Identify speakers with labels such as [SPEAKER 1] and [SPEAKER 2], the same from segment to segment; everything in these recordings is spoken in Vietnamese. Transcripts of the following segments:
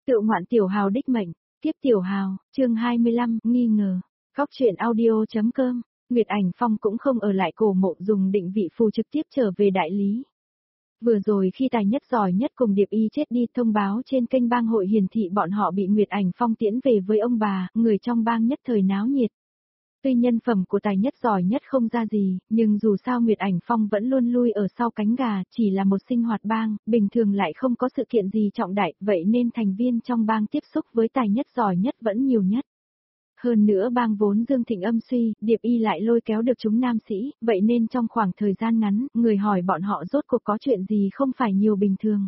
[SPEAKER 1] Tự ngoạn tiểu hào đích mệnh, tiếp tiểu hào, chương 25, nghi ngờ. Góc truyện audio.com, Nguyệt Ảnh Phong cũng không ở lại cổ mộ dùng định vị phù trực tiếp trở về đại lý. Vừa rồi khi tài nhất giỏi nhất cùng Điệp Y chết đi thông báo trên kênh bang hội hiển thị bọn họ bị Nguyệt Ảnh Phong tiễn về với ông bà, người trong bang nhất thời náo nhiệt. Tuy nhân phẩm của tài nhất giỏi nhất không ra gì, nhưng dù sao Nguyệt Ảnh Phong vẫn luôn lui ở sau cánh gà, chỉ là một sinh hoạt bang, bình thường lại không có sự kiện gì trọng đại, vậy nên thành viên trong bang tiếp xúc với tài nhất giỏi nhất vẫn nhiều nhất. Hơn nữa bang vốn dương thịnh âm suy, Điệp Y lại lôi kéo được chúng nam sĩ, vậy nên trong khoảng thời gian ngắn, người hỏi bọn họ rốt cuộc có chuyện gì không phải nhiều bình thường.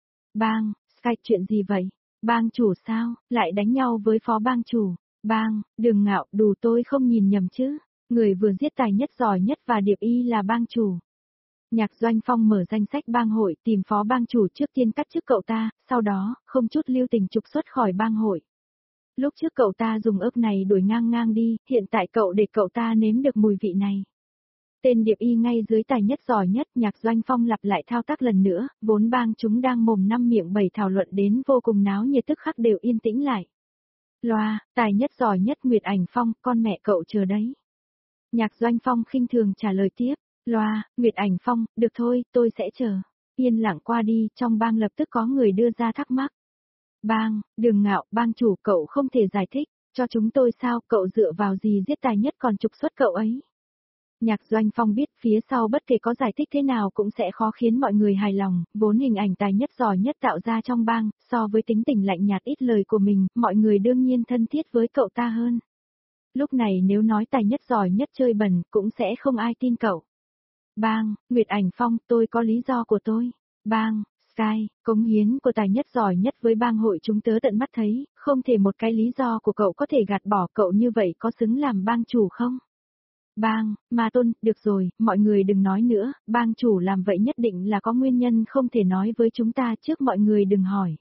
[SPEAKER 1] Bang, Sky chuyện gì vậy? Bang chủ sao, lại đánh nhau với phó bang chủ? Bang, đừng ngạo, đủ tôi không nhìn nhầm chứ. Người vừa giết tài nhất giỏi nhất và Điệp Y là bang chủ. Nhạc Doanh Phong mở danh sách bang hội tìm phó bang chủ trước tiên cắt chức cậu ta, sau đó, không chút lưu tình trục xuất khỏi bang hội. Lúc trước cậu ta dùng ớt này đuổi ngang ngang đi, hiện tại cậu để cậu ta nếm được mùi vị này. Tên Điệp Y ngay dưới tài nhất giỏi nhất, Nhạc Doanh Phong lặp lại thao tác lần nữa, vốn bang chúng đang mồm năm miệng bảy thảo luận đến vô cùng náo nhiệt tức khắc đều yên tĩnh lại. Loa, tài nhất giỏi nhất Nguyệt Ảnh Phong, con mẹ cậu chờ đấy. Nhạc Doanh Phong khinh thường trả lời tiếp, Loa, Nguyệt Ảnh Phong, được thôi, tôi sẽ chờ. Yên lặng qua đi, trong bang lập tức có người đưa ra thắc mắc. Bang, đừng ngạo, bang chủ cậu không thể giải thích, cho chúng tôi sao, cậu dựa vào gì giết tài nhất còn trục xuất cậu ấy. Nhạc Doanh Phong biết phía sau bất kể có giải thích thế nào cũng sẽ khó khiến mọi người hài lòng, vốn hình ảnh tài nhất giỏi nhất tạo ra trong bang, so với tính tình lạnh nhạt ít lời của mình, mọi người đương nhiên thân thiết với cậu ta hơn. Lúc này nếu nói tài nhất giỏi nhất chơi bẩn, cũng sẽ không ai tin cậu. Bang, Nguyệt Ảnh Phong, tôi có lý do của tôi. Bang, Sky, cống hiến của tài nhất giỏi nhất với bang hội chúng tớ tận mắt thấy, không thể một cái lý do của cậu có thể gạt bỏ cậu như vậy có xứng làm bang chủ không? Bang, Ma Tôn, được rồi, mọi người đừng nói nữa, bang chủ làm vậy nhất định là có nguyên nhân không thể nói với chúng ta trước mọi người đừng hỏi.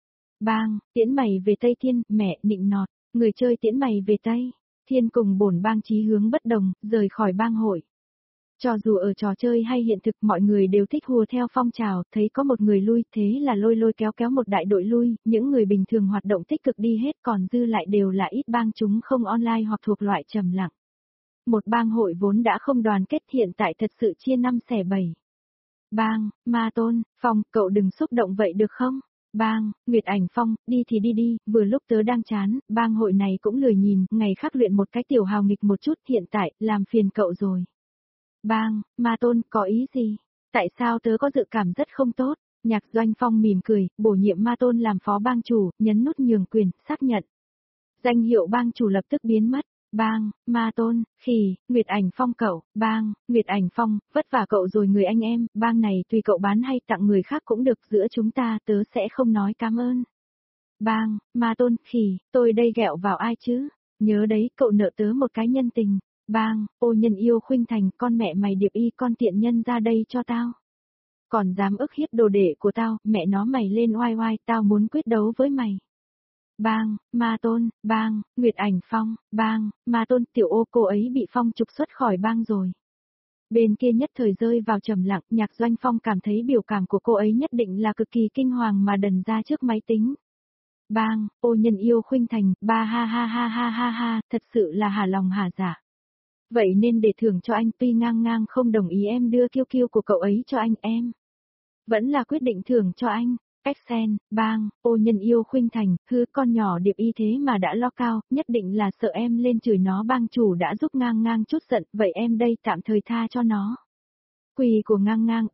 [SPEAKER 1] Bang, tiễn mày về Tây Thiên, mẹ, nịnh nọt, người chơi tiễn mày về Tây Thiên cùng bổn bang chí hướng bất đồng, rời khỏi bang hội. Cho dù ở trò chơi hay hiện thực mọi người đều thích hùa theo phong trào, thấy có một người lui, thế là lôi lôi kéo kéo một đại đội lui, những người bình thường hoạt động tích cực đi hết còn dư lại đều là ít bang chúng không online hoặc thuộc loại trầm lặng. Một bang hội vốn đã không đoàn kết hiện tại thật sự chia năm xẻ bảy. Bang, Ma Tôn, Phong, cậu đừng xúc động vậy được không? Bang, Nguyệt Ảnh Phong, đi thì đi đi, vừa lúc tớ đang chán, bang hội này cũng lười nhìn, ngày khác luyện một cái tiểu hào nghịch một chút hiện tại, làm phiền cậu rồi. Bang, Ma Tôn, có ý gì? Tại sao tớ có dự cảm rất không tốt? Nhạc Doanh Phong mỉm cười, bổ nhiệm Ma Tôn làm phó bang chủ, nhấn nút nhường quyền, xác nhận. Danh hiệu bang chủ lập tức biến mất. Bang, Ma Tôn, khỉ, Nguyệt Ảnh Phong cậu, bang, Nguyệt Ảnh Phong, vất vả cậu rồi người anh em, bang này tùy cậu bán hay tặng người khác cũng được giữa chúng ta tớ sẽ không nói cảm ơn. Bang, Ma Tôn, khỉ, tôi đây ghẹo vào ai chứ? Nhớ đấy, cậu nợ tớ một cái nhân tình. Bang, ô nhân yêu khuynh thành, con mẹ mày Điệp Y con tiện nhân ra đây cho tao. Còn dám ức hiếp đồ đệ của tao, mẹ nó mày lên oai oai, tao muốn quyết đấu với mày. Bang, Ma Tôn, bang, Nguyệt Ảnh Phong, bang, Ma Tôn, tiểu ô cô ấy bị Phong trục xuất khỏi bang rồi. Bên kia nhất thời rơi vào trầm lặng, Nhạc Doanh Phong cảm thấy biểu cảm của cô ấy nhất định là cực kỳ kinh hoàng mà đần ra trước máy tính. Bang, ô nhân yêu khuynh thành, ba ha ha ha ha ha ha, thật sự là hả lòng hả dạ. Vậy nên để thưởng cho anh tuy ngang ngang không đồng ý em đưa kiêu kiêu của cậu ấy cho anh em. Vẫn là quyết định thưởng cho anh. Excel, bang, ô nhân yêu khuynh thành, hứ con nhỏ Điệp Y thế mà đã lo cao, nhất định là sợ em lên chửi nó bang chủ đã giúp ngang ngang chút giận, vậy em đây tạm thời tha cho nó. Quỳ của ngang ngang,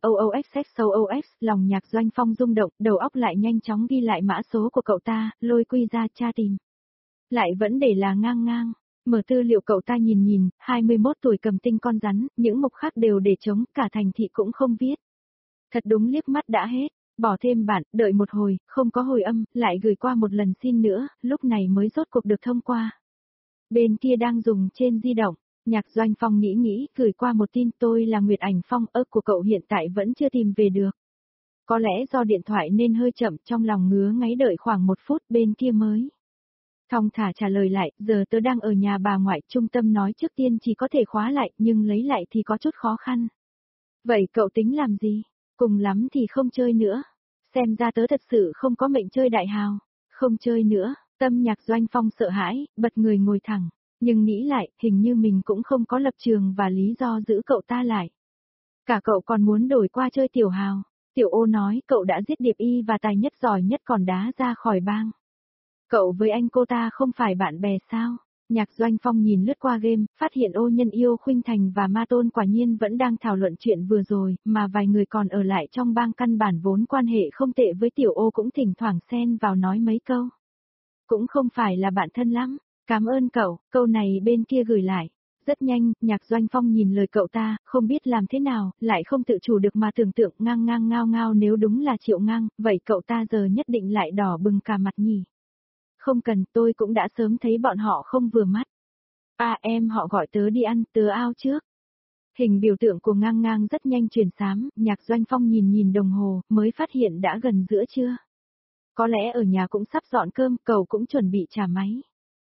[SPEAKER 1] OOXX, lòng Nhạc Doanh Phong rung động, đầu óc lại nhanh chóng ghi lại mã số của cậu ta, lôi quy ra tra tìm. Lại vẫn để là ngang ngang. Mở tư liệu cậu ta nhìn nhìn, 21 tuổi cầm tinh con rắn, những mục khác đều để trống, cả thành thị cũng không viết. Thật đúng liếc mắt đã hết, bỏ thêm bản, đợi một hồi, không có hồi âm, lại gửi qua một lần xin nữa, lúc này mới rốt cuộc được thông qua. Bên kia đang dùng trên di động, Nhạc Doanh Phong nghĩ, gửi qua một tin tôi là Nguyệt Ảnh Phong, của cậu hiện tại vẫn chưa tìm về được. Có lẽ do điện thoại nên hơi chậm, trong lòng ngứa ngáy đợi khoảng 1 phút bên kia mới. Thong thả trả lời lại, giờ tớ đang ở nhà bà ngoại, trung tâm nói trước tiên chỉ có thể khóa lại, nhưng lấy lại thì có chút khó khăn. Vậy cậu tính làm gì? Cùng lắm thì không chơi nữa. Xem ra tớ thật sự không có mệnh chơi đại hào. Không chơi nữa, tâm Nhạc Doanh Phong sợ hãi, bật người ngồi thẳng, nhưng nghĩ lại, hình như mình cũng không có lập trường và lý do giữ cậu ta lại. Cả cậu còn muốn đổi qua chơi Tiểu Hào. Tiểu Ô nói cậu đã giết Điệp Y và tài nhất giỏi nhất còn đá ra khỏi bang. Cậu với anh cô ta không phải bạn bè sao? Nhạc Doanh Phong nhìn lướt qua game, phát hiện Ô Nhân Yêu Khuynh Thành và Ma Tôn quả nhiên vẫn đang thảo luận chuyện vừa rồi, mà vài người còn ở lại trong bang căn bản vốn quan hệ không tệ với Tiểu Ô cũng thỉnh thoảng xen vào nói mấy câu. Cũng không phải là bạn thân lắm, cảm ơn cậu, câu này bên kia gửi lại. Rất nhanh, Nhạc Doanh Phong nhìn lời cậu ta, không biết làm thế nào, lại không tự chủ được mà tưởng tượng ngang ngang ngao ngao nếu đúng là Triệu Ngang, vậy cậu ta giờ nhất định lại đỏ bừng cả mặt nhỉ. Không cần, tôi cũng đã sớm thấy bọn họ không vừa mắt. À em họ gọi tớ đi ăn, tớ ao trước. Hình biểu tượng của ngang ngang rất nhanh truyền xám, Nhạc Doanh Phong nhìn nhìn đồng hồ, mới phát hiện đã gần giữa trưa. Có lẽ ở nhà cũng sắp dọn cơm, cậu cũng chuẩn bị trả máy.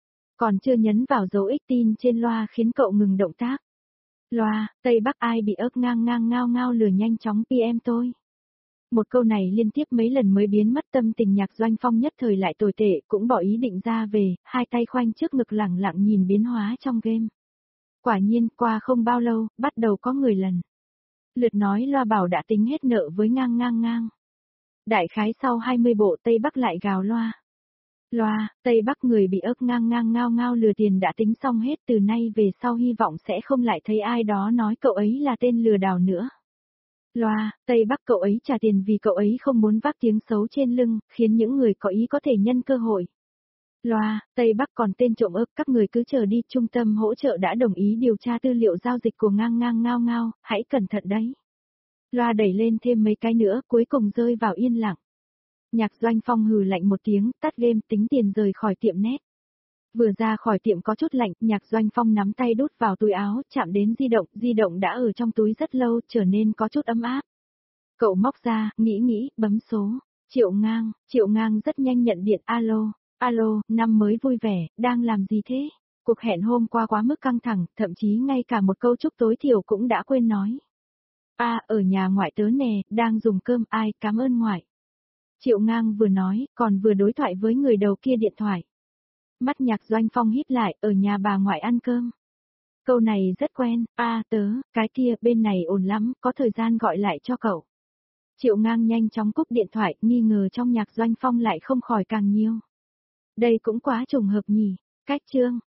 [SPEAKER 1] Còn chưa nhấn vào dấu X tin trên loa khiến cậu ngừng động tác. Loa, Tây Bắc ai bị ớt ngang ngang ngao ngao lừa nhanh chóng PM tôi. Một câu này liên tiếp mấy lần mới biến mất tâm tình Nhạc Doanh Phong nhất thời lại tồi tệ, cũng bỏ ý định ra về, hai tay khoanh trước ngực lẳng lặng nhìn biến hóa trong game. Quả nhiên, qua không bao lâu, bắt đầu có người lần lượt nói loa bảo đã tính hết nợ với ngang ngang ngang. Đại khái sau 20 bộ Tây Bắc lại gào loa. Loa, Tây Bắc người bị ớt ngang ngang ngao ngao lừa tiền đã tính xong hết, từ nay về sau hy vọng sẽ không lại thấy ai đó nói cậu ấy là tên lừa đảo nữa. Loa, Tây Bắc cậu ấy trả tiền vì cậu ấy không muốn vác tiếng xấu trên lưng, khiến những người có ý có thể nhân cơ hội. Loa, Tây Bắc còn tên trộm ớt, các người cứ chờ đi, trung tâm hỗ trợ đã đồng ý điều tra tư liệu giao dịch của ngang ngang ngao ngao, hãy cẩn thận đấy. Loa đẩy lên thêm mấy cái nữa, cuối cùng rơi vào yên lặng. Nhạc Doanh Phong hừ lạnh một tiếng, tắt game tính tiền rời khỏi tiệm net. Vừa ra khỏi tiệm có chút lạnh, Nhạc Doanh Phong nắm tay đút vào túi áo, chạm đến di động đã ở trong túi rất lâu, trở nên có chút ấm áp. Cậu móc ra, nghĩ, bấm số. Triệu Ngang rất nhanh nhận điện, alo, năm mới vui vẻ, đang làm gì thế? Cuộc hẹn hôm qua quá mức căng thẳng, thậm chí ngay cả một câu chúc tối thiểu cũng đã quên nói. Ở nhà ngoại tớ nè, đang dùng cơm, ai, cảm ơn ngoại. Triệu Ngang vừa nói, còn vừa đối thoại với người đầu kia điện thoại. Mắt Nhạc Doanh Phong híp lại, ở nhà bà ngoại ăn cơm. Câu này rất quen, cái kia, bên này ổn lắm, có thời gian gọi lại cho cậu. Triệu Ngang nhanh chóng cúp điện thoại, nghi ngờ trong Nhạc Doanh Phong lại không khỏi càng nhiều. Đây cũng quá trùng hợp nhỉ, cách chương.